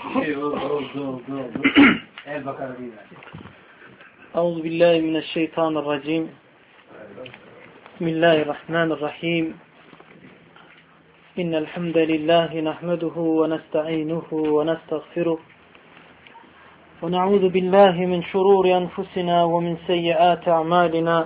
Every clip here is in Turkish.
أعوذ بالله من الشيطان الرجيم بسم الله الرحمن الرحيم إن الحمد لله نحمده ونستعينه ونستغفره ونعوذ بالله من شرور أنفسنا ومن سيئات أعمالنا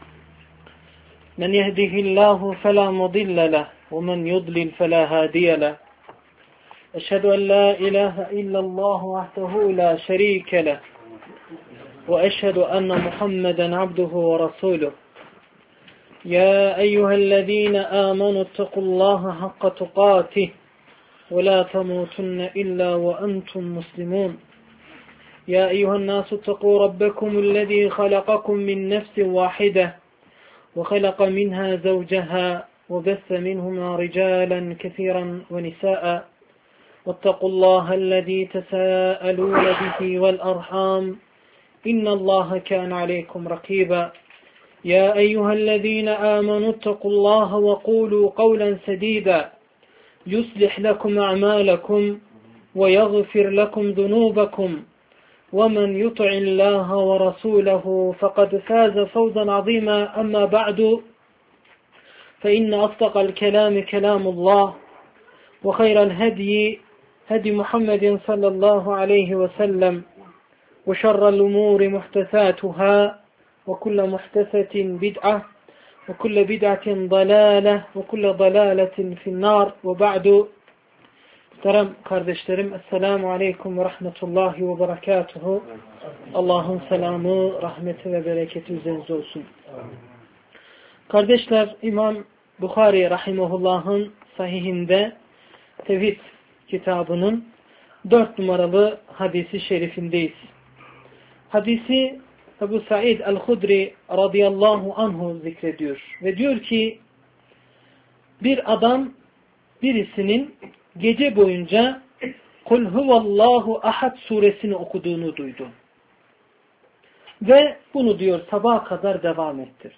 من يهده الله فلا مضل له ومن يضلل فلا هادي له أشهد أن لا إله إلا الله وحده لا شريك له وأشهد أن محمدا عبده ورسوله يا أيها الذين آمنوا اتقوا الله حق تقاته ولا تموتن إلا وأنتم مسلمون يا أيها الناس اتقوا ربكم الذي خلقكم من نفس واحدة وخلق منها زوجها وبث منهما رجالا كثيرا ونساء واتقوا الله الذي تساءلون به والأرحام إن الله كان عليكم رقيبا يا أيها الذين آمنوا اتقوا الله وقولوا قولا سديدا يصلح لكم أعمالكم ويغفر لكم ذنوبكم ومن يطع الله ورسوله فقد فاز فوزا عظيما أما بعد فإن أصدق الكلام كلام الله وخير الهدي هدي محمد صلى الله عليه وسلم وشر الأمور محدثاتها وكل محدثة بدعة وكل بدعة ضلالة وكل ضلالة في النار وبعد. Muhterem kardeşlerim, Esselamu Aleyküm ve Rahmetullahi ve Berekatuhu. Allah'ın selamı, rahmeti ve bereketi üzerinize olsun. Kardeşler, İmam Bukhari Rahimahullah'ın sahihinde Tevhid kitabının 4 numaralı hadisi şerifindeyiz. Hadisi Ebu Said el-Hudri radıyallahu anhu zikrediyor. Ve diyor ki, bir adam birisinin gece boyunca Kul huvallahu ahad suresini okuduğunu duydu. Ve bunu diyor sabaha kadar devam ettirdi.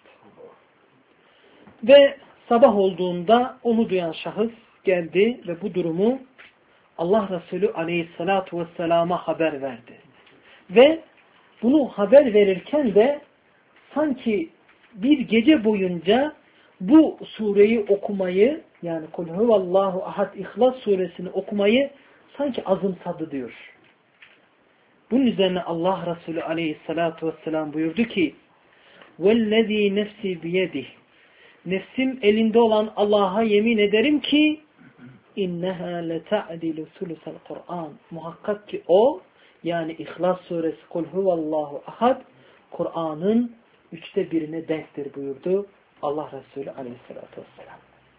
Ve sabah olduğunda onu duyan şahıs geldi ve bu durumu Allah Resulü aleyhissalatu vesselama haber verdi. Ve bunu haber verirken de sanki bir gece boyunca bu sureyi okumayı, yani Kul huvallahu ahad İhlas suresini okumayı sanki azımsadı diyor. Bunun üzerine Allah Resulü aleyhissalatu vesselam buyurdu ki وَالَّذ۪ي نَفْسِ بِيَدِهِ Nefsim elinde olan Allah'a yemin ederim ki اِنَّهَا لَتَعْدِلُ ثُلُثَ الْقُرْآنِ Muhakkak ki o, yani İhlas suresi Kul huvallahu ahad, Kur'an'ın 1/3'üne denktir buyurdu Allah Resulü aleyhissalatü vesselam.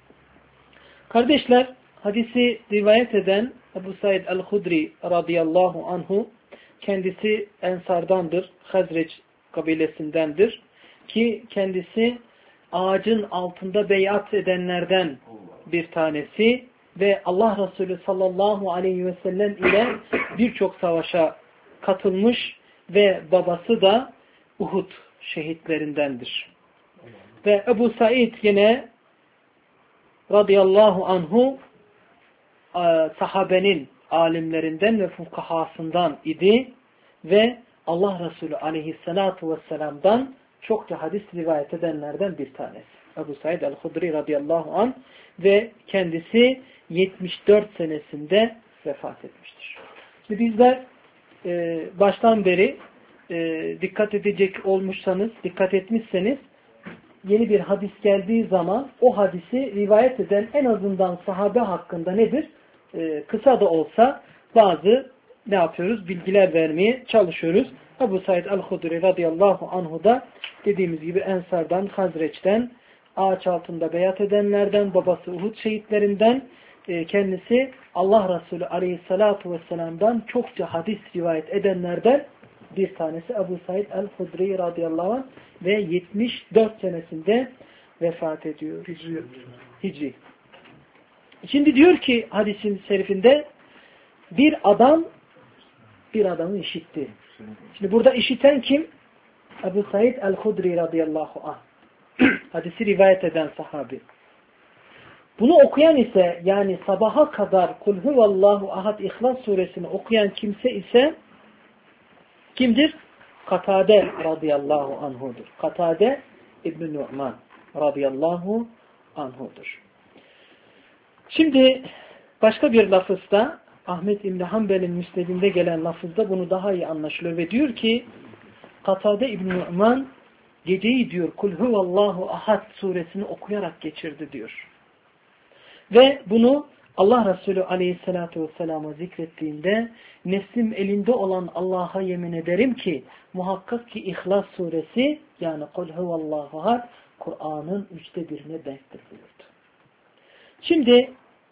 Kardeşler, hadisi rivayet eden Ebu Said el-Hudri radıyallahu anhu, kendisi Ensardandır, Hazreç kabilesindendir ki kendisi ağacın altında beyat edenlerden bir tanesi ve Allah Resulü sallallahu aleyhi ve sellem ile birçok savaşa katılmış ve babası da Uhud şehitlerindendir. Ve Ebu Said yine radıyallahu anhu sahabenin alimlerinden ve fukahasından idi ve Allah Resulü aleyhissalatu vesselam'dan çokça hadis rivayet edenlerden bir tanesi. Ebu Said el-Hudri radıyallahu anh ve kendisi 74 senesinde vefat etmiştir. Şimdi bizler baştan beri dikkat edecek olmuşsanız, dikkat etmişseniz yeni bir hadis geldiği zaman o hadisi rivayet eden en azından sahabe hakkında nedir? Kısa da olsa bazı ne yapıyoruz? Bilgiler vermeye çalışıyoruz. Ebu Said el-Hudri radıyallahu anhu da dediğimiz gibi Ensar'dan, Hazreç'ten, ağaç altında beyat edenlerden, babası Uhud şehitlerinden, kendisi Allah Resulü aleyhissalatu vesselam'dan çokça hadis rivayet edenlerden bir tanesi Ebu Said el-Hudri radıyallahu anh ve 74 senesinde vefat ediyor. Hicri. Şimdi diyor ki hadisin şerifinde bir adamı işitti. Şimdi burada işiten kim? Ebu Said el-Hudri radıyallahu anh. Hadisi rivayet eden sahabi. Bunu okuyan ise yani sabaha kadar Kul huvallahu ahad İhlas suresini okuyan kimse ise kimdir? Katade radıyallahu anhudur. Katade İbn-i Nu'man radıyallahu anhudur. Şimdi başka bir lafızda Ahmet İbn Hanbel'in müsnedinde gelen lafızda bunu daha iyi anlaşılıyor ve diyor ki Katade İbn Nu'man geceyi diyor Kul huvallahu ahad suresini okuyarak geçirdi diyor. Ve bunu Allah Resulü aleyhissalatu vesselam'a zikrettiğinde nefsim elinde olan Allah'a yemin ederim ki muhakkak ki İhlas suresi yani Kul huvallahu ahad Kur'an'ın 1/3'üne denktir buyurdu. Şimdi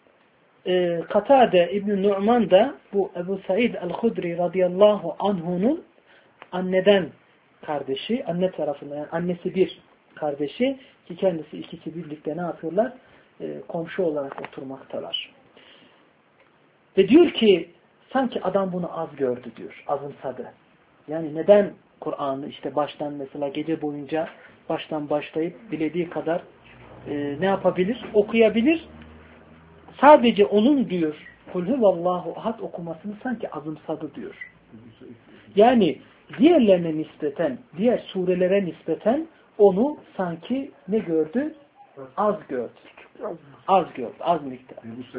Katade İbn-i Nu'man da bu Ebu Said el-Hudri radıyallahu anhu'nun anneden kardeşi, anne tarafından yani annesi bir kardeşi ki kendisi ikisi birlikte ne yapıyorlar? Komşu olarak oturmaktalar. Ve diyor ki sanki adam bunu az gördü diyor, azımsadı. Yani neden Kur'an'ı işte baştan mesela gece boyunca baştan başlayıp dilediği kadar ne yapabilir? Okuyabilir. Sadece onun diyor Kul huvallahu ahad okumasını sanki azımsadı diyor. Yani diğerlerine nispeten, diğer surelere nispeten onu sanki ne gördü? Az gördü. Az gördü. Az miktar.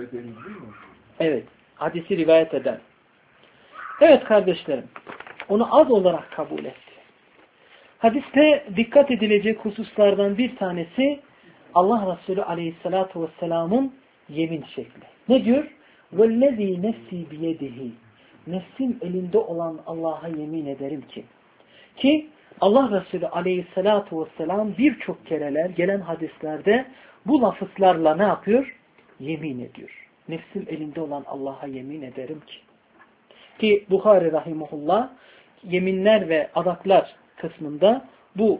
Evet. Hadisi rivayet eden. Evet kardeşlerim. Onu az olarak kabul etti. Hadiste dikkat edilecek hususlardan bir tanesi Allah Resulü aleyhissalatu vesselamın yemin şekli. Ne diyor? وَالَّذ۪ي نَفْسِي بِيَدِهِ Nefsim elinde olan Allah'a yemin ederim ki Allah Resulü aleyhissalatu vesselam birçok kereler gelen hadislerde bu lafızlarla ne yapıyor? Yemin ediyor. Nefsim elinde olan Allah'a yemin ederim ki Buhari rahimahullah yeminler ve adaklar kısmında bu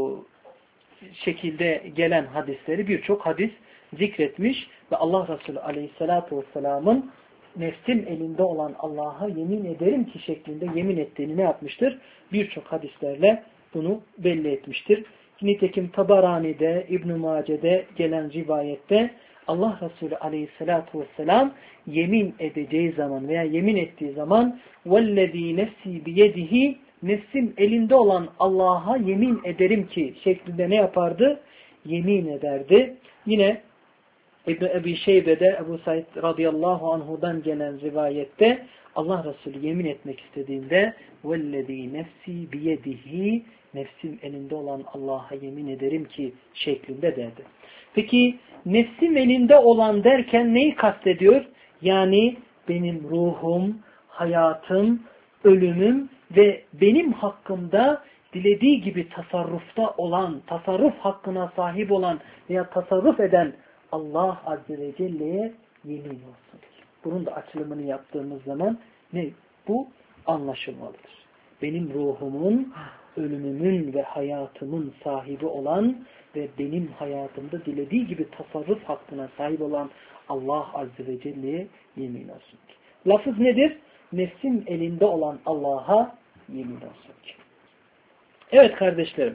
şekilde gelen hadisleri birçok hadis zikretmiş ve Allah Resulü aleyhissalatu vesselamın nefsim elinde olan Allah'a yemin ederim ki şeklinde yemin ettiğini ne yapmıştır? Birçok hadislerle bunu belli etmiştir. Nitekim Tabarani'de, İbn-i Mace'de gelen rivayette Allah Resulü aleyhissalatu vesselam yemin edeceği zaman veya yemin ettiği zaman وَالَّذ۪ي نَفْسِي بِيَدِهِ nefsim elinde olan Allah'a yemin ederim ki şeklinde ne yapardı? Yemin ederdi. Yine İbn-i Ebi Şeybe'de Ebu Said radıyallahu anhu'dan gelen rivayette Allah Resulü yemin etmek istediğinde وَالَّذ۪ي نَفْسِي بِيَدِهِ nefsim elinde olan Allah'a yemin ederim ki şeklinde derdi. Peki nefsim elinde olan derken neyi kastediyor? Yani benim ruhum, hayatım, ölümüm ve benim hakkımda dilediği gibi tasarrufta olan, tasarruf hakkına sahip olan veya tasarruf eden Allah Azze ve Celle'ye yemin olsun. Bunun da açılımını yaptığımız zaman ne? Bu anlaşılmalıdır. Benim ruhumun, ölümümün ve hayatımın sahibi olan ve benim hayatımda dilediği gibi tasarruf hakkına sahip olan Allah Azze ve Celle'ye yemin olsun. Lafız nedir? Nefsim elinde olan Allah'a yemin olsun. Evet kardeşlerim.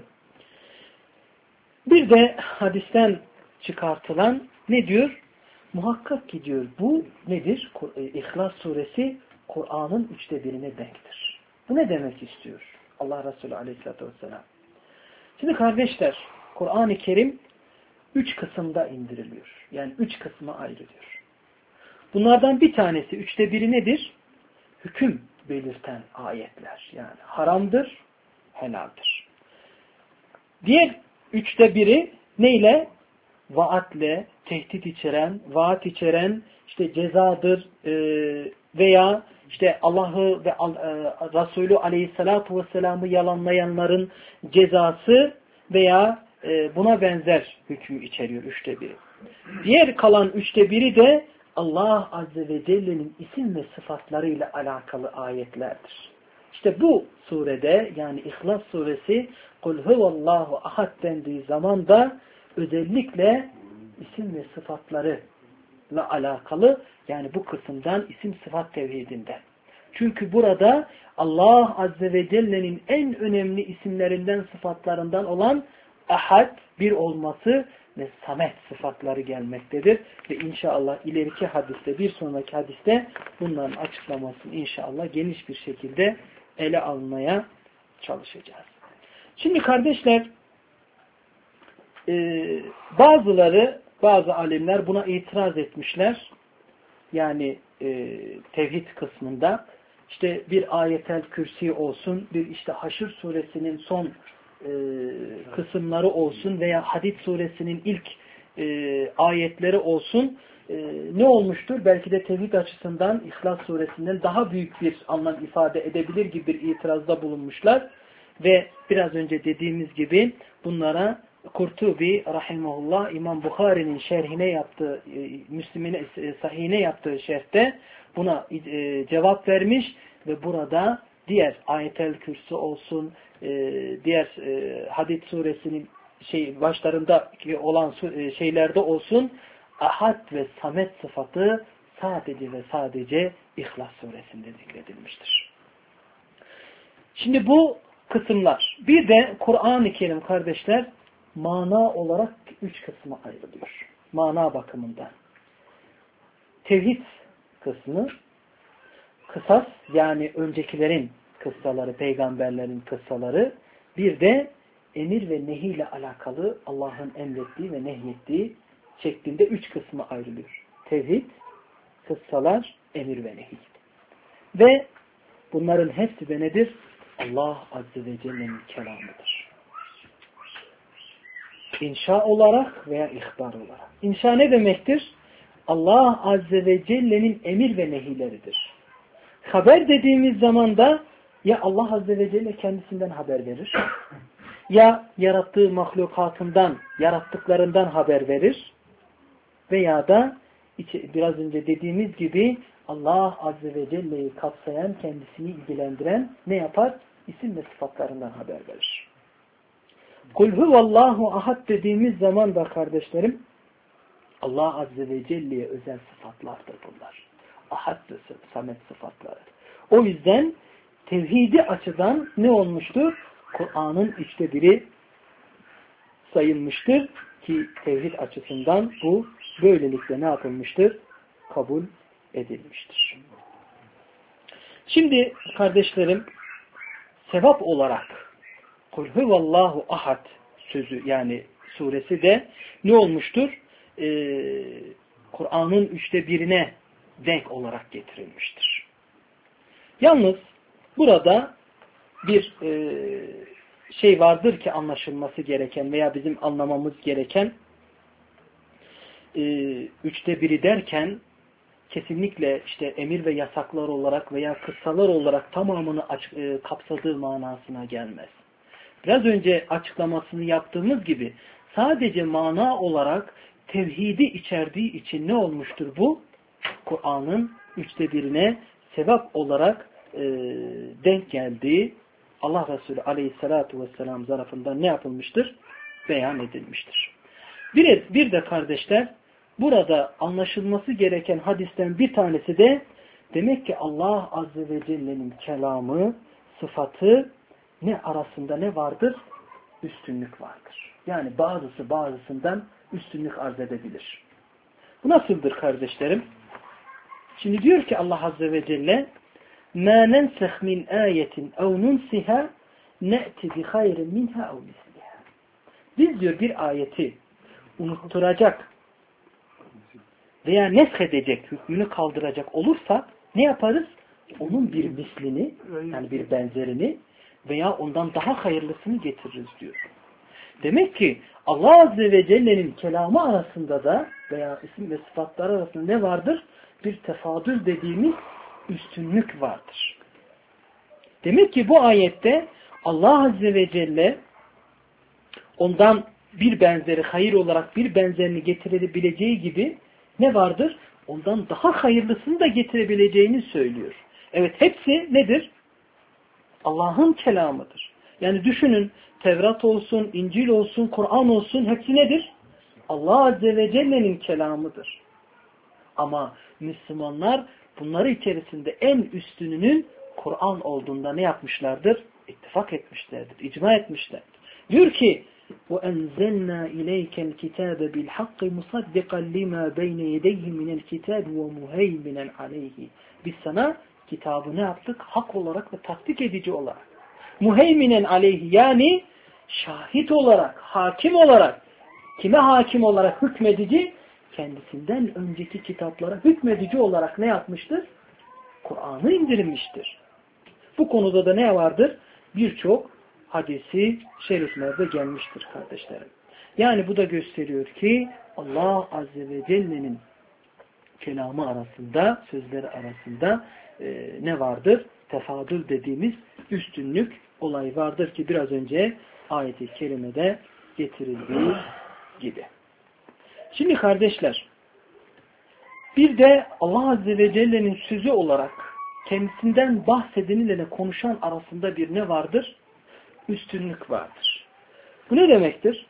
Bir de hadisten çıkartılan ne diyor? Muhakkak ki diyor bu nedir? İhlas suresi Kur'an'ın 1/3'üne denktir. Bu ne demek istiyor Allah Resulü aleyhissalatü vesselam? Şimdi kardeşler Kur'an-ı Kerim 3 kısımda indiriliyor. Yani 3 kısma ayrılıyor. Bunlardan bir tanesi 1/3 nedir? Hüküm belirten ayetler. Yani haramdır, helaldir. Diğer 1/3 neyle? Vaatle, tehdit içeren, vaat içeren, işte cezadır veya işte Allah'ı ve Resulü aleyhissalatu vesselam'ı yalanlayanların cezası veya buna benzer hükmü içeriyor 1/3. Diğer kalan 1/3 de Allah Azze ve Celle'nin isim ve sıfatlarıyla alakalı ayetlerdir. İşte bu surede yani İhlas suresi Kul huvallahu ahad dendiği zaman da özellikle isim ve sıfatlarıyla alakalı yani bu kısımdan isim sıfat tevhidinden. Çünkü burada Allah Azze ve Celle'nin en önemli isimlerinden sıfatlarından olan ahad, bir olması ve samet sıfatları gelmektedir. Ve inşallah ileriki hadiste, bir sonraki hadiste bunların açıklamasını inşallah geniş bir şekilde ele almaya çalışacağız. Şimdi kardeşler, bazı alimler buna itiraz etmişler. Yani tevhid kısmında işte bir ayetel kürsi olsun, bir işte Haşr suresinin son kısımları olsun veya Hadid suresinin ilk ayetleri olsun, ne olmuştur? Belki de tevhid açısından İhlas suresinden daha büyük bir anlam ifade edebilir gibi bir itirazda bulunmuşlar. Ve biraz önce dediğimiz gibi bunlara Kurtubi rahimahullah İmam Bukhari'nin şerhine yaptığı, Müslim'in sahihine yaptığı şerhte buna cevap vermiş ve burada diğer ayetel kürsü olsun, diğer Hadid suresinin başlarında olan şeylerde olsun, ahad ve samet sıfatı sadece ve sadece İhlas suresinde zikredilmiştir. Şimdi bu kısımlar. Bir de Kur'an-ı Kerim kardeşler mana olarak 3 kısma ayrılıyor. Mana bakımından. Tevhid kısmı, kısas yani öncekilerin kıssaları, peygamberlerin kıssaları, bir de emir ve nehi ile alakalı Allah'ın emrettiği ve nehyettiği şeklinde 3 kısma ayrılıyor. Tevhid, kıssalar, emir ve nehi. Ve bunların hepsi de nedir? Allah Azze ve Celle'nin kelamıdır. İnşa olarak veya ihbar olarak. İnşa ne demektir? Allah Azze ve Celle'nin emir ve nehileridir. Haber dediğimiz zaman da ya Allah Azze ve Celle kendisinden haber verir, ya yarattığı mahlukatından, yarattıklarından haber verir veya da biraz önce dediğimiz gibi Allah Azze ve Celle'yi kapsayan, kendisini ilgilendiren ne yapar? İsim ve sıfatlarından haber verir. Kul huvallahu ahad dediğimiz zaman da kardeşlerim, Allah Azze ve Celle'ye özel sıfatlardır bunlar. Ahad ve samet sıfatları. O yüzden tevhidi açıdan ne olmuştur? Kur'an'ın 1/3 sayılmıştır ki tevhid açısından bu böylelikle ne yapılmıştır? Kabul edilmiştir. Şimdi kardeşlerim, sevap olarak Kul huvallahu ahad sözü yani suresi de ne olmuştur? Kur'an'ın 1/3'ine denk olarak getirilmiştir. Yalnız burada bir şey vardır ki anlaşılması gereken veya bizim anlamamız gereken 1/3 derken kesinlikle işte emir ve yasaklar olarak veya kıssalar olarak tamamını kapsadığı manasına gelmez. Biraz önce açıklamasını yaptığımız gibi sadece mana olarak tevhidi içerdiği için ne olmuştur bu? Kur'an'ın 1/3'ine sevap olarak denk geldiği Allah Resulü Aleyhisselatü Vesselam tarafından ne yapılmıştır? Beyan edilmiştir. Bir de kardeşler burada anlaşılması gereken hadisten bir tanesi de demek ki Allah Azze ve Celle'nin kelamı, sıfatı ne arasında ne vardır? Üstünlük vardır. Yani bazısı bazısından üstünlük arz edebilir. Bu nasıldır kardeşlerim? Şimdi diyor ki Allah Azze ve Celle مَا نَنْسَخْ مِنْ آيَةٍ اَوْ نُنْسِهَا نَأْتِ بِخَيْرٍ مِنْهَا اَوْ مِثْلِهَا. Biz diyor bir ayeti unutturacak veya neshedecek, hükmünü kaldıracak olursa ne yaparız? Onun bir mislini, yani bir benzerini veya ondan daha hayırlısını getiririz diyor. Demek ki Allah Azze ve Celle'nin kelamı arasında da veya isim ve sıfatlar arasında ne vardır? Bir tefadül dediğimiz üstünlük vardır. Demek ki bu ayette Allah Azze ve Celle ondan bir benzeri, hayır olarak bir benzerini getirebileceği gibi ne vardır? Ondan daha hayırlısını da getirebileceğini söylüyor. Evet, hepsi nedir? Allah'ın kelamıdır. Yani düşünün, Tevrat olsun, İncil olsun, Kur'an olsun, hepsi nedir? Allah Azze ve Celle'nin kelamıdır. Ama Müslümanlar bunları içerisinde en üstününün Kur'an olduğunda ne yapmışlardır? İttifak etmişlerdir, icma etmişlerdir. Diyor ki وَاَنْزَلْنَا اِلَيْكَ الْكِتَابَ بِالْحَقِّ مُصَدِّقًا لِمَا بَيْنَ يَدَيْهِ مِنَ الْكِتَابِ وَمُهَيْمِنًا عَلَيْهِ. Biz sana kitabı ne yaptık? Hak olarak ve tasdik edici olarak. Muheyminen aleyhi, yani şahit olarak, hakim olarak. Kime hakim olarak? Hükmedici. Kendisinden önceki kitaplara hükmedici olarak ne yapmıştır? Kur'an'ı indirmiştir. Bu konuda da ne vardır? Birçok hadisi şeriflerde gelmiştir kardeşlerim. Yani bu da gösteriyor ki Allah Azze ve Celle'nin kelamı arasında, sözleri arasında ne vardır? Tefadül dediğimiz üstünlük olayı vardır ki biraz önce ayet-i kerimede getirildiği gibi. Şimdi kardeşler, bir de Allah Azze ve Celle'nin sözü olarak kendisinden bahsedeniyle konuşan arasında bir ne vardır? Üstünlük vardır. Bu ne demektir?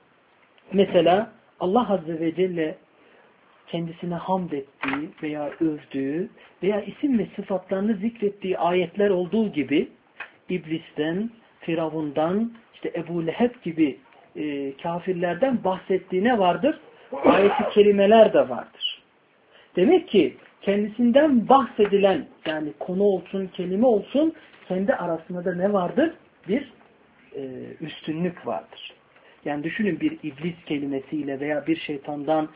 Mesela Allah Azze ve Celle kendisine hamd ettiği veya övdüğü veya isim ve sıfatlarını zikrettiği ayetler olduğu gibi İblis'ten, Firavun'dan, işte Ebu Leheb gibi kafirlerden bahsettiğine vardır. Ayet-i kerimeler de vardır. Demek ki kendisinden bahsedilen, yani konu olsun, kelime olsun, kendi arasında da ne vardır? Bir üstünlük vardır. Yani düşünün, bir iblis kelimesiyle veya bir şeytandan,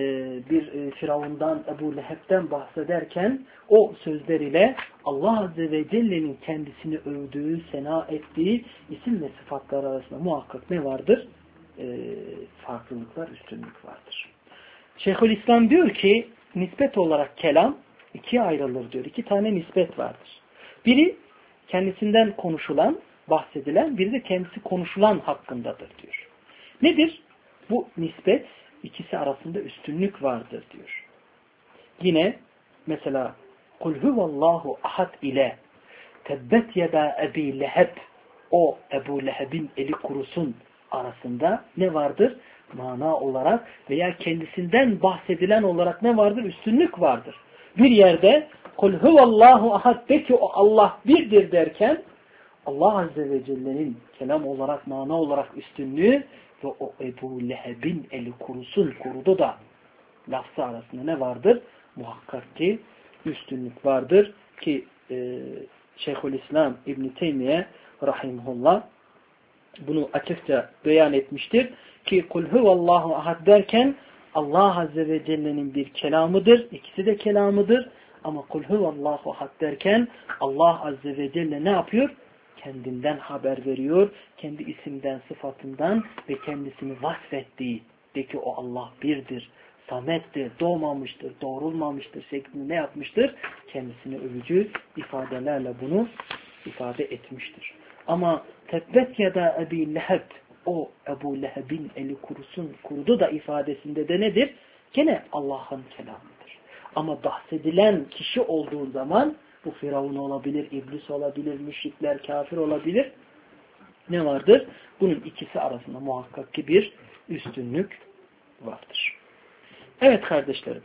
bir Firavun'dan, Ebu Leheb'den bahsederken o sözler ile Allah Azze ve Celle'nin kendisini övdüğü, sena ettiği isim ve sıfatlar arasında muhakkak ne vardır? Farklılıklar, üstünlük vardır. Şeyhülislam diyor ki nispet olarak kelam ikiye ayrılır diyor. 2 tane nispet vardır. Biri kendisinden konuşulan, bahsedilen, biri de kendisi konuşulan hakkındadır diyor. Nedir? Bu nispet, ikisi arasında üstünlük vardır diyor. Yine mesela kul huvallahu ahad ile tebbet yeda Ebi Leheb, o Ebu Leheb'in eli kurusun arasında ne vardır? Mana olarak veya kendisinden bahsedilen olarak ne vardır? Üstünlük vardır. Bir yerde kul huvallahu ahad, de ki o Allah birdir derken Allah Azze ve Celle'nin kelam olarak, mana olarak üstünlüğü ve o Ebu Leheb'in eli kurusun, kurudu da lafzı arasında ne vardır? Muhakkak ki üstünlük vardır ki Şeyhülislam İbn-i Teymiye rahimahullah bunu açıkça beyan etmiştir ki kul huvallahu ahad derken Allah Azze ve Celle'nin bir kelamıdır. İkisi de kelamıdır. Ama kul huvallahu ahad derken Allah Azze ve Celle ne yapıyor? Kendinden haber veriyor. Kendi isimden, sıfatından ve kendisini vasfettiği de ki o Allah birdir, samettir, doğmamıştır, doğrulmamıştır şeklinde ne yapmıştır? Kendisini övücü ifadelerle bunu ifade etmiştir. Ama tebbet yeda Ebi Leheb, o Ebu Leheb'in eli kurusun, kurudu da ifadesinde de nedir? Gene Allah'ın kelamıdır. Ama bahsedilen kişi olduğu zaman bu Firavun olabilir, iblis olabilir, müşrikler, kafir olabilir. Ne vardır? Bunun ikisi arasında muhakkak ki bir üstünlük vardır. Evet kardeşlerim.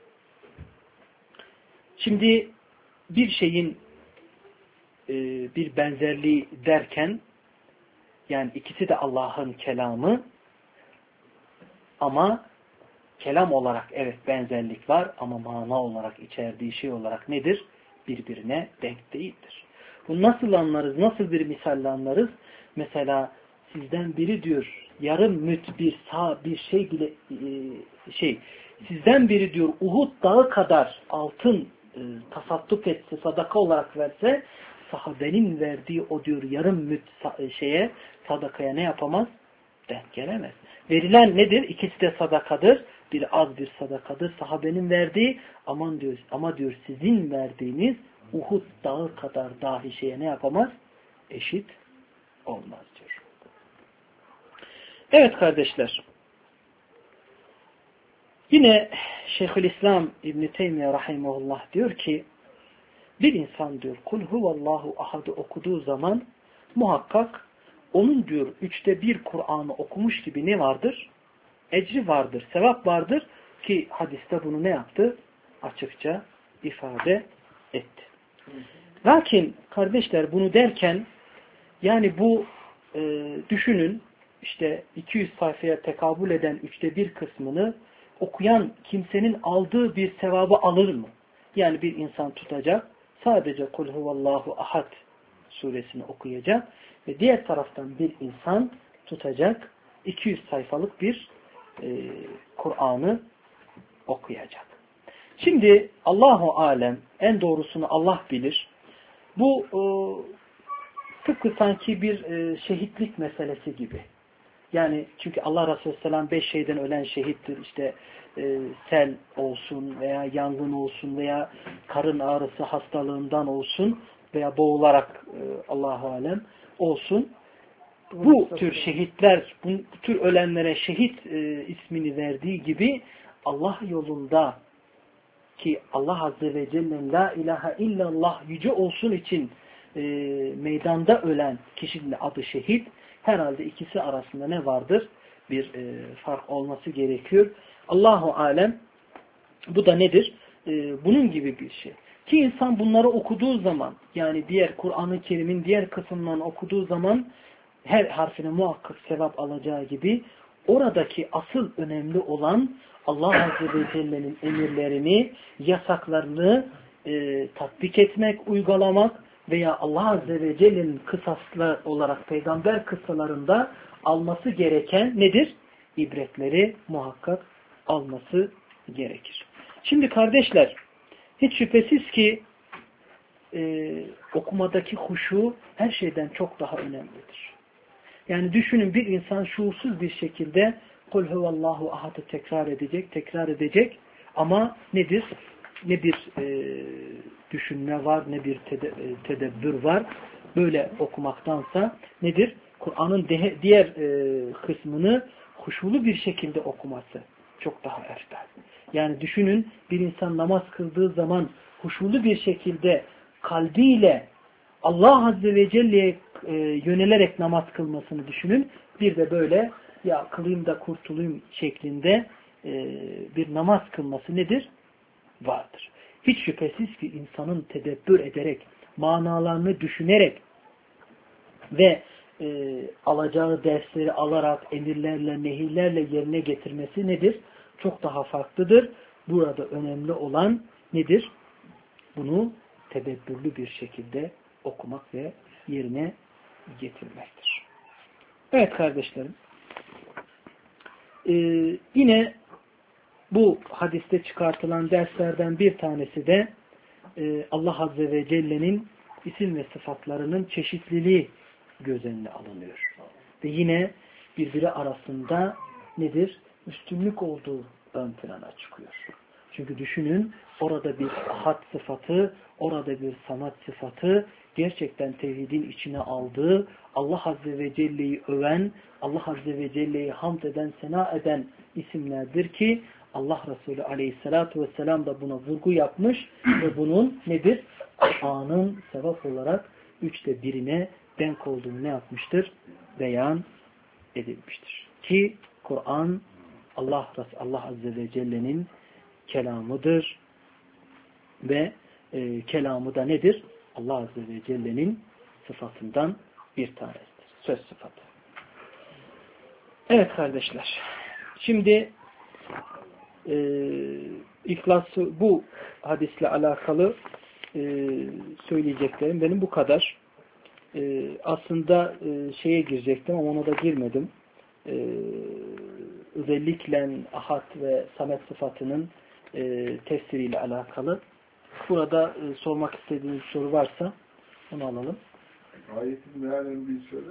Şimdi bir şeyin bir benzerliği derken yani ikisi de Allah'ın kelamı ama kelam olarak evet benzerlik var ama mana olarak içerdiği şey olarak nedir? Birbirine denk değildir. Bunu nasıl anlarız? Nasıl bir misalle anlarız? Mesela sizden biri diyor yarım müt bir sağ bir şey bile sizden biri diyor Uhud dağı kadar altın tasadduk etse, sadaka olarak verse sahabenin verdiği o diyor yarım müt sadakaya ne yapamaz? Denk gelemez. Verilen nedir? İkisi de sadakadır. Bir az bir sadakadır. Sahabenin verdiği ama diyor sizin verdiğiniz Uhud dağı kadar dahi şeye ne yapamaz? Eşit olmaz diyor. Evet kardeşler. Yine Şeyhülislam İbn-i Teymiye rahimahullah diyor ki bir insan diyor kul huvallahu ahad'ı okuduğu zaman muhakkak onun diyor 1/3 Kur'an'ı okumuş gibi ne vardır? Ecri vardır, sevap vardır ki hadiste bunu ne yaptı? Açıkça ifade etti. Lakin kardeşler bunu derken yani bu düşünün işte 200 sayfaya tekabül eden 1/3 kısmını okuyan kimsenin aldığı bir sevabı alır mı? Yani bir insan tutacak, sadece Kul huvallahu ahad suresini okuyacak ve diğer taraftan bir insan tutacak 200 sayfalık bir Kur'an'ı okuyacak. Şimdi Allahu alem, en doğrusunu Allah bilir. Bu tıpkı sanki bir şehitlik meselesi gibi. Yani çünkü Allah Resulü Selam 5 şeyden ölen şehittir. İşte sel olsun veya yangın olsun veya karın ağrısı hastalığından olsun veya boğularak Allahu alem olsun. Bu tür şehitler, bu tür ölenlere şehit ismini verdiği gibi Allah yolunda ki Allah Azze ve Celle'nin la ilahe illallah yüce olsun için meydanda ölen kişinin adı şehit. Herhalde ikisi arasında ne vardır? Bir fark olması gerekiyor. Allahu alem, bu da nedir? Bunun gibi bir şey. Ki insan bunları okuduğu zaman, yani diğer Kur'an-ı Kerim'in diğer kısımlarını okuduğu zaman her harfine muhakkak sevap alacağı gibi oradaki asıl önemli olan Allah Azze ve Celle'nin emirlerini, yasaklarını tatbik etmek, uygulamak veya Allah Azze ve Celle'nin kısaslı olarak peygamber kıssalarında alması gereken nedir? İbretleri muhakkak alması gerekir. Şimdi kardeşler, hiç şüphesiz ki okumadaki huşu her şeyden çok daha önemlidir. Yani düşünün, bir insan şuursuz bir şekilde Kul huvallahu ahad'ı tekrar edecek ama nedir? Ne bir düşünme var, ne bir tedebbür var. Böyle okumaktansa nedir? Kur'an'ın diğer kısmını huşulu bir şekilde okuması çok daha ertel. Yani düşünün, bir insan namaz kıldığı zaman huşulu bir şekilde kalbiyle Allah Azze ve Celle'ye yönelerek namaz kılmasını düşünün. Bir de böyle ya kılayım da kurtulayım şeklinde bir namaz kılması nedir? Vardır. Hiç şüphesiz ki insanın tedebbür ederek, manalarını düşünerek ve alacağı dersleri alarak, emirlerle, nehirlerle yerine getirmesi nedir? Çok daha farklıdır. Burada önemli olan nedir? Bunu tedebbürlü bir şekilde okumak ve yerine getirmektir. Evet kardeşlerim. Yine bu hadiste çıkartılan derslerden bir tanesi de Allah Azze ve Celle'nin isim ve sıfatlarının çeşitliliği göz önüne alınıyor. Ve yine birbiri arasında nedir? Üstünlük olduğu ön plana çıkıyor. Çünkü düşünün, orada bir ahad sıfatı, orada bir samat sıfatı gerçekten tevhidin içine aldığı, Allah Azze ve Celle'yi öven, Allah Azze ve Celle'yi hamd eden, sena eden isimlerdir ki Allah Resulü Aleyhisselatü Vesselam da buna vurgu yapmış ve bunun nedir? Kur'an'ın sevap olarak 1/3'ine denk olduğunu ne yapmıştır? Beyan edilmiştir. Ki Kur'an Allah Azze ve Celle'nin kelamıdır ve kelamı da nedir? Allah Azze ve Celle'nin sıfatından bir tanesidir. Söz sıfatı. Evet kardeşler. Şimdi bu hadisle alakalı söyleyeceklerim benim bu kadar. Aslında şeye girecektim ama ona da girmedim. Özellikle ahad ve samet sıfatının tefsiriyle alakalı. Burada sormak istediğiniz bir soru varsa onu alalım. Ayetin mealini bir söyle.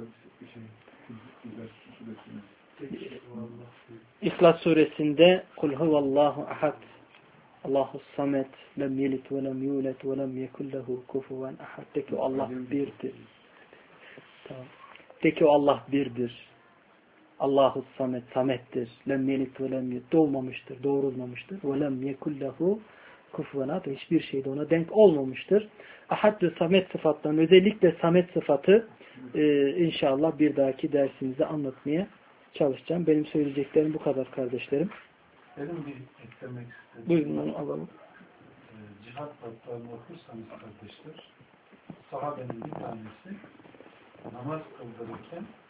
İhlas suresinde Kul huvallahu ahad Allahu samet lem yelit ve lem yulet ve lem yekun lehu kufuven ahad. De ki Allah birdir. Tamam. De ki Allah birdir. Allahu samet, samettir. Lem yelit ve lem yulet, doğmamıştır, doğrulmamıştır. Ve lem yekun lehu kufuven ahad. Hiçbir şeyde ona denk olmamıştır. Ahad ve samet sıfatlarının, özellikle samet sıfatı inşallah bir dahaki dersimizde anlatmaya çalışacağım. Benim söyleyeceklerim bu kadar kardeşlerim. Benim bir eklemek istediğim. Buyurun onu alalım. Cihat batlarını okursanız kardeşler, sahabenin bir tanesi namaz kıldırırken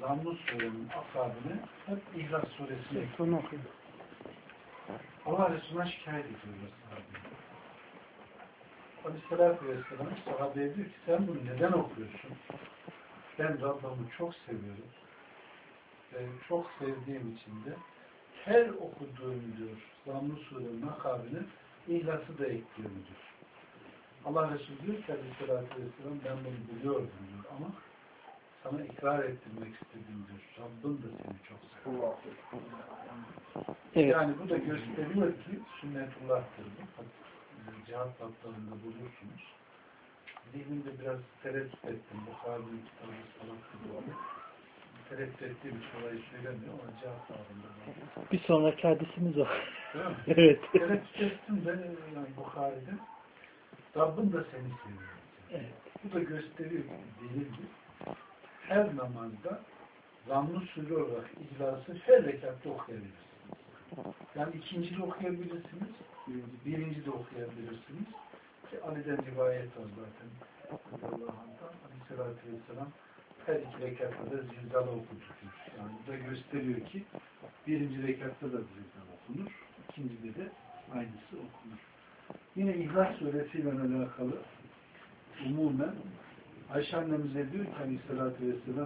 Zamm-ı Sure'nin akabine hep İhlas Suresini Sonu okuyun. Allah Resulü'ne şikayet ediyorlar sahabeye. Aleyhisselatü Vesselam sahabeye diyor ki sen bunu neden okuyorsun? Ben Rabbimi çok seviyorum. Ve çok sevdiğim için de her okuduğum diyor Zamm-ı Sure'nin akabine İhlas'ı da ekliyorum diyor. Allah Resulü diyor ki Aleyhisselatü Vesselam ben bunu biliyordum diyor ama sana ikrar ettirmek istedim diyor. Rabbim de seni çok seviyor. Evet. Yani bu da gösteriyor ki sünnetullah'tır bu. Cihat tatlarında bulursunuz. Zihnimde biraz tereddüt ettim. Bukhari'nin kitabı salattı bu. Tereddüt ettiğim için olayı söylemiyor ama cihat tatlarında var. Bir sonraki hadisimiz o. Değil mi? Evet. Tereddüt ettim de yani Bukhari'de Rabbim de seni seviyor. Evet. Bu da gösteriyor ki değildir. Her namazda Zamm-ı Sure olarak İhlas'ı her rekatta okuyabilirsiniz. Yani ikinci de okuyabilirsiniz, birinci de okuyabilirsiniz. Ki Ali'den rivayet var zaten. Allah'tan Aleyhisselatü Vesselam her iki rekatta da zilzal okutur. Yani bu da gösteriyor ki birinci rekatta da zilzal okunur, ikincide de aynısı okunur. Yine İhlas Suresi'yle alakalı umumen Ayşe annemize diyor ki Aleyhisselatü Vesselam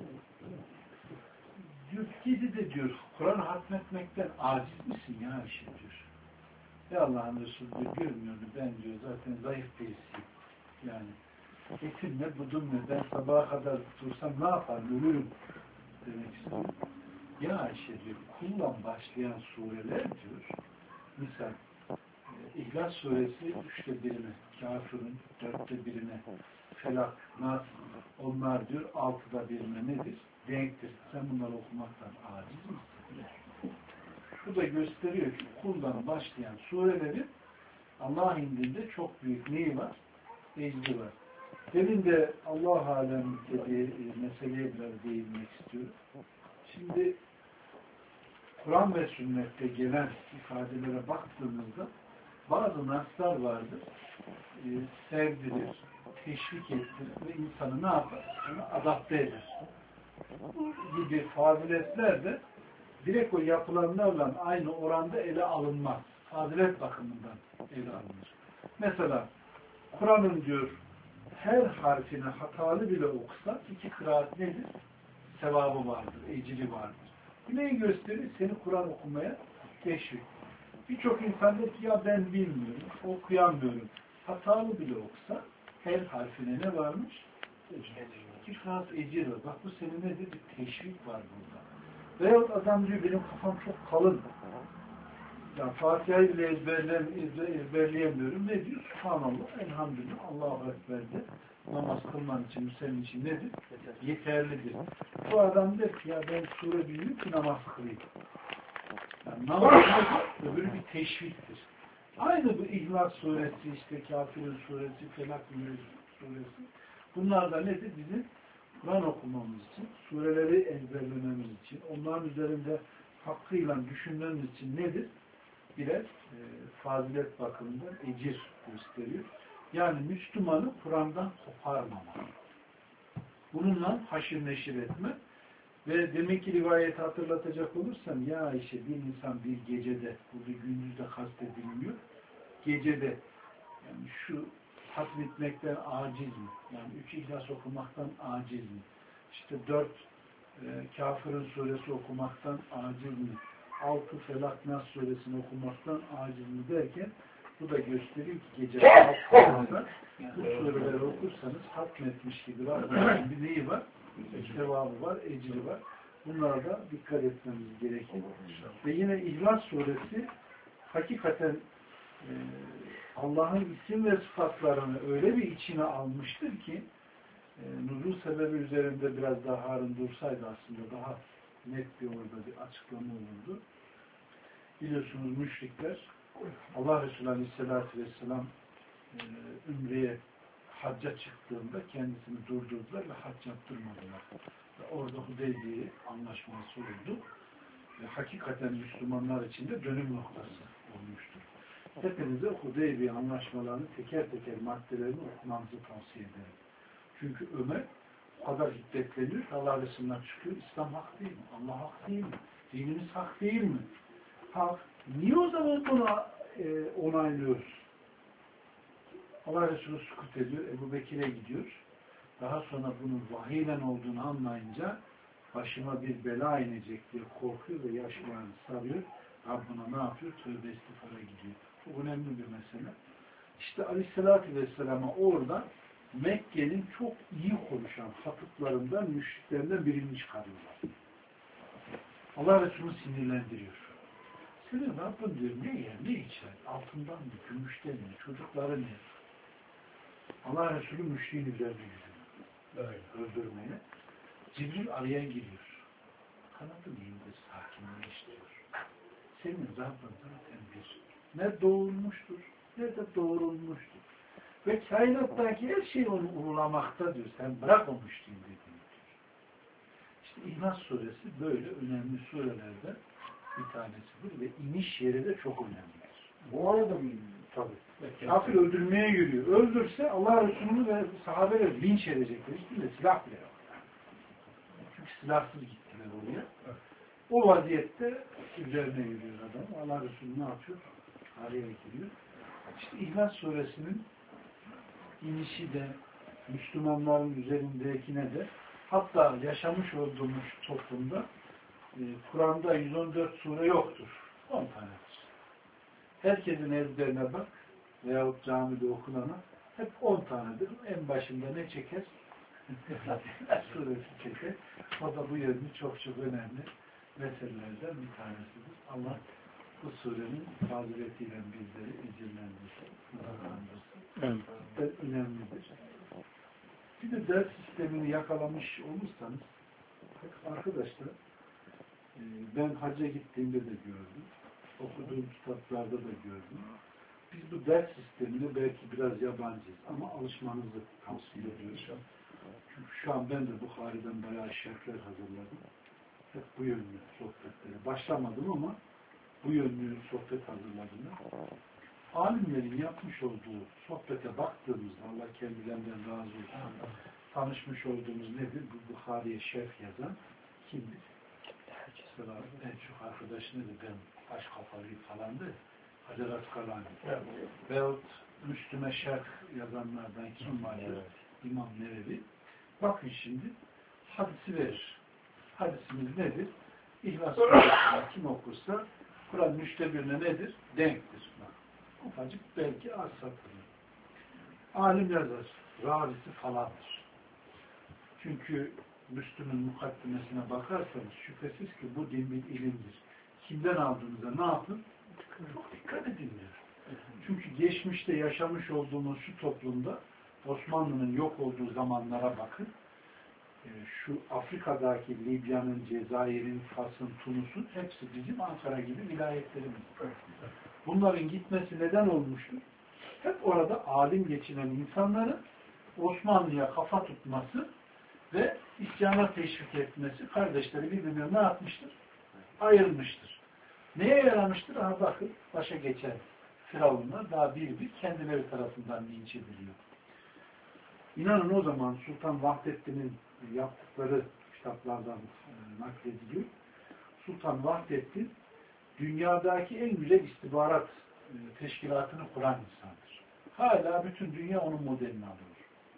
diyor ki de diyor Kur'an hatmetmekten aciz misin ya Ayşe diyor. Ya Allah'ın Resulü diyor görmüyordu ben diyor zaten zayıf birisiyim. Yani etim ne budum ne ben sabaha kadar dursam ne yaparım ölürüm demek istiyor. Ya Ayşe diyor kullan başlayan sureler diyor misal İhlas Suresi 3'te birine, Kafir'in 4'te birine, Felak, Nas, onlar diyor 6'da birine nedir? Denktir. Sen bunları okumaktan aciz misin? Bu da gösteriyor ki kuldan başlayan surelerin Allah indinde çok büyük neyi var? Ecri var. Demin de Allah alem dediği meseleye biraz değinmek istiyorum. Şimdi Kur'an ve sünnette gelen ifadelere baktığımızda bazı naslar vardır. Sevdirir, teşvik ettirir ve insanı ne yapar? Onu adapte eder. Bu gibi faziletler de direkt o yapılanlarla aynı oranda ele alınmaz. Fazilet bakımından ele alınır. Mesela Kur'an'ın diyor her harfine hatalı bile okusa 2 kıraat nedir? Sevabı vardır, ecri vardır. Bu neyi gösterir? Seni Kur'an okumaya teşvik. Birçok insan der ki ya ben bilmiyorum, okuyamıyorum. Hatalı bile okusa her harfine ne varmış? İki kıraat ecir var. Bak bu senin nedir? Bir teşvik var burada. Veyahut adam diyor benim kafam çok kalın. Ya Fatiha'yı bile ezberleyemiyorum. Ne diyor? Subhanallah, elhamdülillah, Allahu Ekber'de namaz kılman için, senin için nedir? Yeterlidir. Bu adam der ki ya ben sure bilmiyorum ki namaz kılayım. Yani namaz öbürü bir teşviktir. Aynı bu İhlas suresi, işte Kafirun suresi, Felak suresi. Bunlar da nedir? Bizim Kur'an okumamız için, sureleri ezberlememiz için, onların üzerinde hakkıyla düşünmemiz için nedir? Birer fazilet bakımından ecir gösteriyor. Yani Müslümanı Kur'an'dan koparmama. Bununla haşir neşir etme. Ve demek ki rivayeti hatırlatacak olursam ya Ayşe bir insan bir gecede, burada gündüzde kastedilmiyor, gecede yani şu hatmetmekten aciz mi? Yani 3 İhlas okumaktan aciz mi? İşte 4 Kafir'in suresi okumaktan aciz mi? 6 Felak Nas suresini okumaktan aciz mi derken bu da gösteriyor ki gece kalktığınızda bu sureleri okursanız hatmetmiş gibi Rabbimizin bir neyi var? Sevabı var, ecri var. Bunlara da dikkat etmemiz gerekir. Ve yine İhlas suresi hakikaten Allah'ın isim ve sıfatlarını öyle bir içine almıştır ki nuzul sebebi üzerinde biraz daha Harun dursaydı aslında daha net bir orada bir açıklama olurdu. Biliyorsunuz müşrikler Allah Resulü Aleyhisselatü Vesselam Ümre'ye hacca çıktığında kendisini durdurdular ve hac yaptırmadılar. Ve orada Hudeybiye anlaşması oldu. Ve hakikaten Müslümanlar için de dönüm noktası olmuştur. Hepinize Hudeybiye anlaşmalarını teker teker maddelerini okumanızı tavsiye ederim. Çünkü Ömer o kadar hiddetleniyor ki Allah Resulü'nden çıkıyor. İslam hak değil mi? Allah hak değil mi? Dinimiz hak değil mi? Hak. Niye o zaman bunu onaylıyoruz? Allah Resulü sükut ediyor. Ebu Bekir'e gidiyor. Daha sonra bunun vahiyle olduğunu anlayınca başıma bir bela inecek diye korkuyor ve yaşlarını sarıyor. Rabbına ne yapıyor? Tövbe istifara gidiyor. Çok önemli bir mesele. İşte Aleyhisselatü Vesselam'a orada Mekke'nin çok iyi konuşan hatıplarından, müşriklerinden birini çıkarıyorlar. Allah Resulü sinirlendiriyor. Senin Rabbin diyor ne yer, ne içer? Altından mı, gümüşten mi, çocukları ne? Allah Resulü müşriğin üzerine gidiyor. Öldürmeye. Cibril araya giriyor. Kanadın iyiydi, sakinleş diyor. Senin Rabbin zaten bir. Ne doğurmuştur, ne de doğrulmuştur. Ve kainattaki her şey onu uğurlamakta diyor. Sen bırak o müşriğin dediğini diyor. İşte İhlas suresi böyle önemli surelerden bir tanesidir ve iniş yeri de çok önemlidir. Bu arada mı? Tabii. Kafir öldürmeye yürüyor. Öldürse Allah Resulü'nü ve sahabeleri linç edecekler. Hiçbirinde silah bile yok. Çünkü silahsız gittiler oraya. O vaziyette üzerine yürüyor adam. Allah Resulü ne yapıyor? Araya giriyor. İşte İhlas suresinin inişi de Müslümanların üzerindekine de hatta yaşamış olduğumuz toplumda Kur'an'da 114 sure yoktur. 10 tanedir. Herkesin ezberine bak veyahut camide okunana hep 10 tanedir. En başında ne çeker? Suresi çeker. O da bu yönü çok çok önemli meselelerden bir tanesidir. Allah bu surenin faziletiyle bizleri ecirlendirsin, mutlandırsın. Evet. Önemlidir. Bir de ders sistemini yakalamış olursanız arkadaşlar ben hacca gittiğimde de gördüm. Okuduğum kitaplarda da gördüm. Biz bu ders sistemine belki biraz yabancıyız ama alışmanızı tavsiye ediyoruz. Çünkü şu an ben de Bukhari'den bayağı şerhler hazırladım. Hep bu yönlü sohbetlere. Başlamadım ama bu yönlü sohbet hazırladım. Alimlerin yapmış olduğu sohbete baktığımızda Allah kendilerinden razı olsun. Tanışmış olduğumuz nedir? Bu Bukhari'ye şerh yazan kimdir? Mesela en çok arkadaşı nedir? Ben baş kafalıyım falandı. Hacer Askalani. Evet. Veyahut Müslüme şerh yazanlardan kim vardır? Evet. İmam Nevevi. Bakın şimdi hadisi verir. Hadisimiz nedir? İhlas Suresi'ni kim okursa Kur'an'ın 1/3 nedir? Denktir. Ufacık belki az satılır. Alim yazar. Ravisi falandır. Çünkü Müslüm'ün mukaddimesine bakarsanız şüphesiz ki bu din bir ilimdir. Kimden aldığınıza ne yapın? Çok dikkat edin diyor. Çünkü geçmişte yaşamış olduğumuz şu toplumda Osmanlı'nın yok olduğu zamanlara bakın. Şu Afrika'daki Libya'nın, Cezayir'in, Fas'ın, Tunus'un hepsi bizim Ankara gibi vilayetlerimiz. Bunların gitmesi neden olmuştur? Hep orada alim geçinen insanların Osmanlı'ya kafa tutması ve isyana teşvik etmesi kardeşleri birbirine ne yapmıştır? Ayırmıştır. Neye yaramıştır? Aha bakın başa geçen firavunlar daha bir kendileri tarafından linç ediliyor. İnanın o zaman Sultan Vahdettin'in yaptıkları kitaplardan naklediliyor. Sultan Vahdettin dünyadaki en güzel istihbarat teşkilatını kuran insandır. Hala bütün dünya onun modelini alıyor.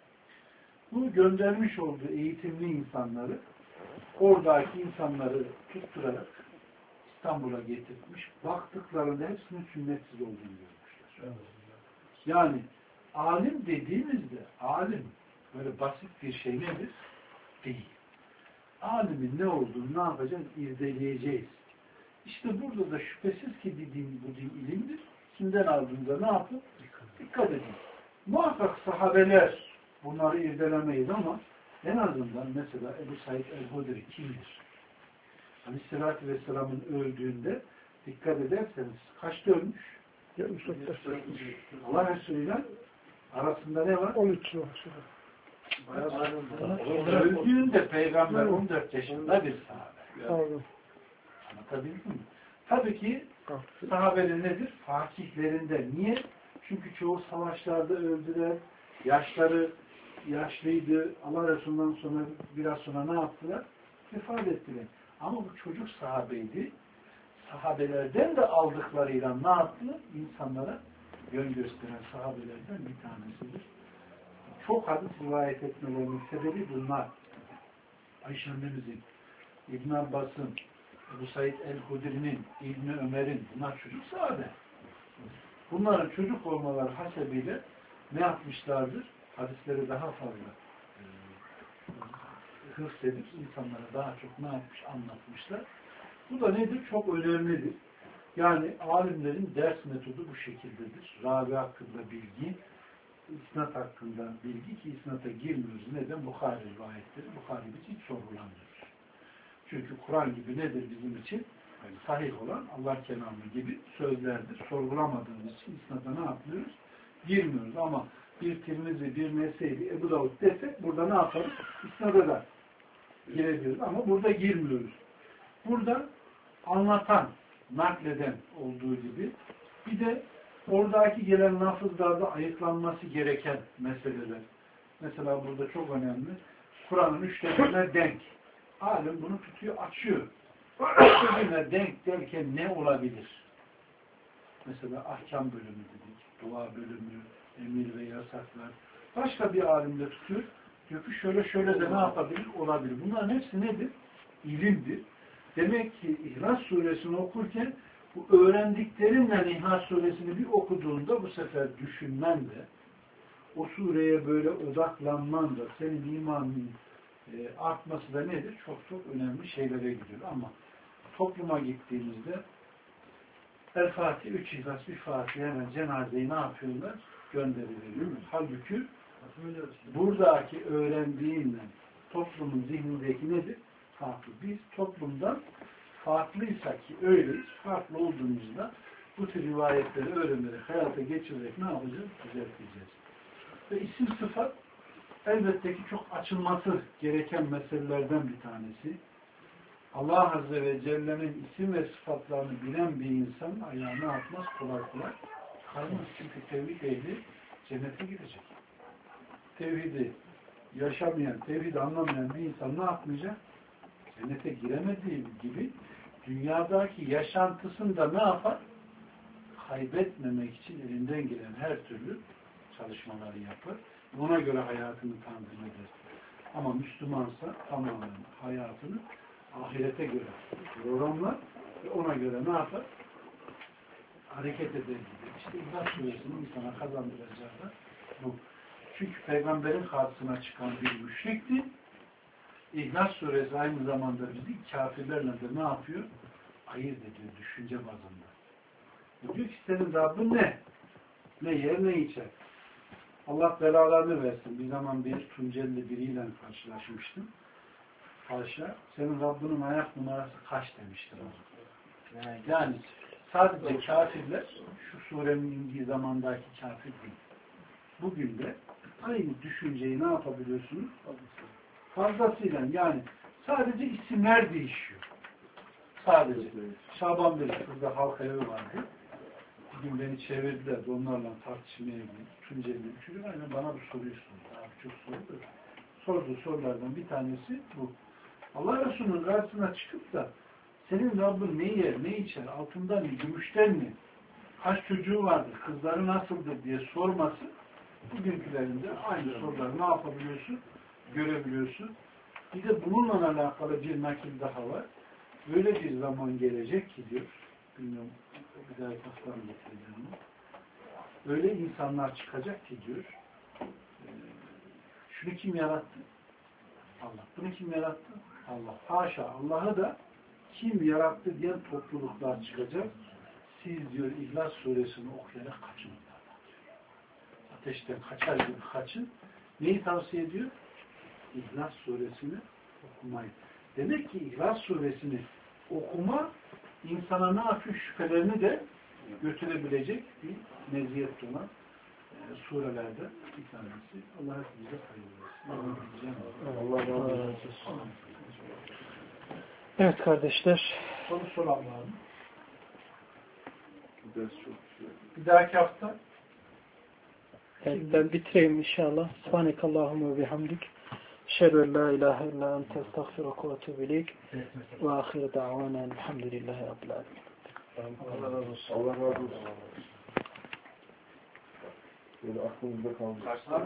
Bu göndermiş olduğu eğitimli insanları oradaki insanları tutturarak İstanbul'a getirmiş. Baktıklarında hepsinin sünnetsiz olduğunu görmüşler. Yani alim dediğimizde alim böyle basit bir şey nedir? Değil. Alimin ne olduğunu ne yapacağız? İrdeleyeceğiz. İşte burada da şüphesiz ki bu din ilimdir. Kimden aldığında ne yapın? Dikkat edin. Muhakkak sahabeler bunları irdelemeyiz ama en azından mesela Ebu Said el-Hudri kimdir? Aleyhisselatü Vesselam'ın öldüğünde dikkat ederseniz kaçta ölmüş? 74. Allah Resulü'yle arasında ne var? 13 var. Öldüğünde Peygamber 14 yaşında bir sahabe. Pardon. Anlatabildim mi? Tabii ki sahabenin nedir? Fakihlerinde. Niye? Çünkü çoğu savaşlarda öldüler. Yaşları yaşlıydı. Allah Resulü'nden sonra biraz sonra ne yaptılar? Vefat ettiler. Ama bu çocuk sahabeydi. Sahabelerden de aldıklarıyla ne yaptı? İnsanlara yön gösteren sahabelerden bir tanesidir. Çok hadis rivayet etmelerinin sebebi bunlar. Ayşe annemizin, İbn Abbas'ın, Ebu Said el-Hudri'nin, İbn Ömer'in, bunlar çocuk sahabe. Bunların çocuk olmaları hasebiyle ne yapmışlardır? Hadisleri daha fazla hırs edip insanlara daha çok ne yapmış, anlatmışlar. Bu da nedir? Çok önemlidir. Yani alimlerin ders metodu bu şekildedir. Ravi hakkında bilgi, isnat hakkında bilgi ki isnata girmiyoruz. Neden? Bukhari rivayetleri. Bukhari biz hiç sorgulamıyoruz. Çünkü Kur'an gibi nedir bizim için? Yani sahih olan Allah kelamı gibi sözlerdir. Sorgulamadığımız için isnata ne yapmıyoruz? Girmiyoruz. Ama bir Tirmizi, bir Nese'yi, Ebu Davud desek burada ne yaparız? İsnata da girebiliriz. Ama burada girmiyoruz. Burada anlatan, nakleden olduğu gibi bir de oradaki gelen lafızlarda ayıklanması gereken meseleler. Mesela burada çok önemli. Kur'an'ın üçlerine denk. Alim bunu tutuyor, açıyor. Üçlerine denk derken ne olabilir? Mesela ahkam bölümü dedik, dua bölümü, emir ve yasaklar. Başka bir alimde tutuyor. Diyor ki şöyle de ne yapabilir? Olabilir. Bunların hepsi nedir? İlimdir. Demek ki İhlas Suresini okurken bu öğrendiklerinle İhlas Suresini bir okuduğunda bu sefer düşünmen de o sureye böyle odaklanman da senin imanın artması da nedir? Çok çok önemli şeylere gidiyor. Ama topluma gittiğimizde El Fatih, 3 İhlas, bir Fatih hemen cenazeyi ne yapıyorlar? Gönderilir. Halbuki buradaki öğrendiğinle toplumun zihnindeki nedir? Farklı. Biz toplumdan farklıysak ki öyleyiz, farklı olduğumuzda bu tür rivayetleri öğrenerek, hayata geçirerek ne yapacağız? Düzelteceğiz. Ve isim sıfat elbette ki çok açılması gereken meselelerden bir tanesi. Allah Azze ve Celle'nin isim ve sıfatlarını bilen bir insan ayağını atmaz kolay kolay kaymaz. Çünkü tevhid ehli cennete gidecek. Tevhidi yaşamayan, tevhidi anlamayan bir insan ne yapmayacak? Cennete giremediği gibi dünyadaki yaşantısını da ne yapar? Kaybetmemek için elinden gelen her türlü çalışmaları yapar. Ona göre hayatını tanzim eder. Ama Müslümansa tamamen hayatını ahirete göre programlar ve ona göre ne yapar? Hareket eder. İşte İhlas Suresi'nin insana kazandıracağı da bu. Çünkü Peygamberin karşısına çıkan bir müşrikti. İhlas Suresi aynı zamanda bizi kafirlerle de ne yapıyor? Ayırt ediyor düşünce bazında. Diyor ki senin Rabbin ne? Ne yer ne içer? Allah belalarını versin. Bir zaman bir Tuncelli biriyle karşılaşmıştım. Paşa, senin Rabbinin ayak numarası kaç demiştir. Yani sadece kafirler şu surenin indiği zamandaki kafir değil. Bugün de aynı düşünceyi ne yapabiliyorsunuz? Fazlasıyla yani sadece isimler değişiyor. Sadece. Şaban Bey, kızda halk evi vardı. Bir gün beni çevirdiler de onlarla tartışmaya gittim. Tunceli bir çocuk aynen bana bu soruyu sordu. Abi çok sordu. Sorduğu sorulardan bir tanesi bu. Allah Resulü'nün karşısına çıkıp da senin Rabbin ne yer, ne içer, altından mı, gümüşten mi, kaç çocuğu vardır, kızları nasıldır diye sorması bugünkülerinde aynı soruları ne yapabiliyorsun? Görebiliyorsun. Bir de bununla alakalı bir nakil daha var. Böyle bir zaman gelecek ki diyor, bilmiyorum bir daha haftadan getireceğim. Öyle insanlar çıkacak ki diyor, şunu kim yarattı? Allah. Bunu kim yarattı? Allah. Haşa. Allah'ı da kim yarattı diyen topluluklar çıkacak. Siz diyor İhlas Suresini okuyarak kaçın. Ateşten kaçar gibi kaçın. Neyi tavsiye ediyor? İhlas Suresini okumayı. Demek ki İhlas Suresini okuma insana ne yapıyor? Şüphelerini de götürebilecek bir meziyet olan surelerde bir tanesi. Allah hepimize hayırlı olsun. Allah razı olsun. Evet kardeşler. Soru soran var mı? Bir dahaki hafta Evet, ben bitireyim inşallah. Subhanekallahumma ve bihamdik. Eşhedü en la ilahe illa ente estağfiruke ve etûbü ileyk. Ve ahir da'vana elhamdülillahi rabbil alemin. Allah razı olsun. Allah razı olsun. Böyle aklımızda kalmış.